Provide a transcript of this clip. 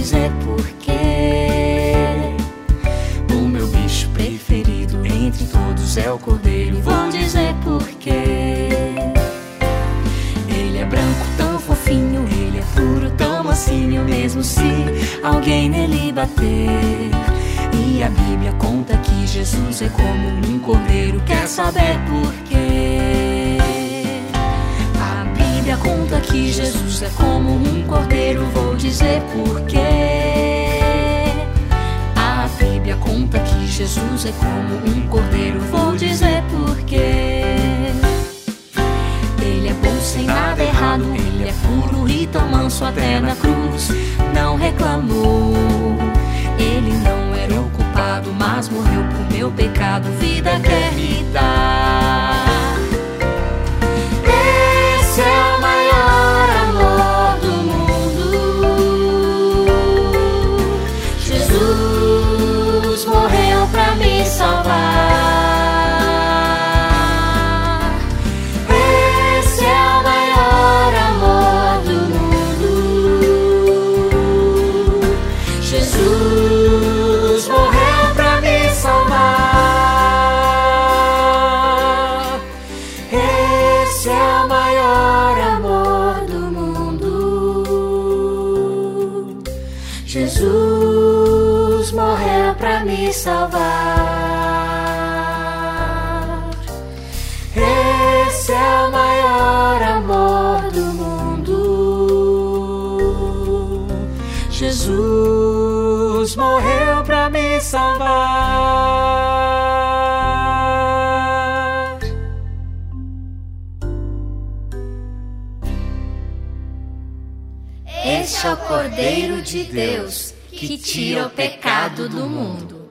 dizer porquê. O meu bicho preferido entre todos é o cordeiro. Vou dizer porquê. Ele é branco, tão fofinho, ele é puro, tão mocinho, mesmo se alguém nele bater. E a Bíblia conta que Jesus é como um cordeiro. Quer saber por quê? A Bíblia conta que Jesus é como um cordeiro. Vou dizer por quê. A Bíblia conta que Jesus é como um cordeiro. Vou dizer por quê. Ele é bom sem nada errado, ele é puro e tão manso até na cruz. Não reclamou. Ele não era o culpado, mas morreu por meu pecado. Vida quer me dar. Esse é o maior amor do mundo. Jesus morreu pra me salvar. Esse é o maior amor do mundo. Jesus morreu pra me salvar. Esse é o maior amor do mundo. Jesus morreu pra me salvar. Esse é o maior amor do mundo. Jesus morreu pra me salvar. Este é o Cordeiro de Deus, que tira o pecado do mundo.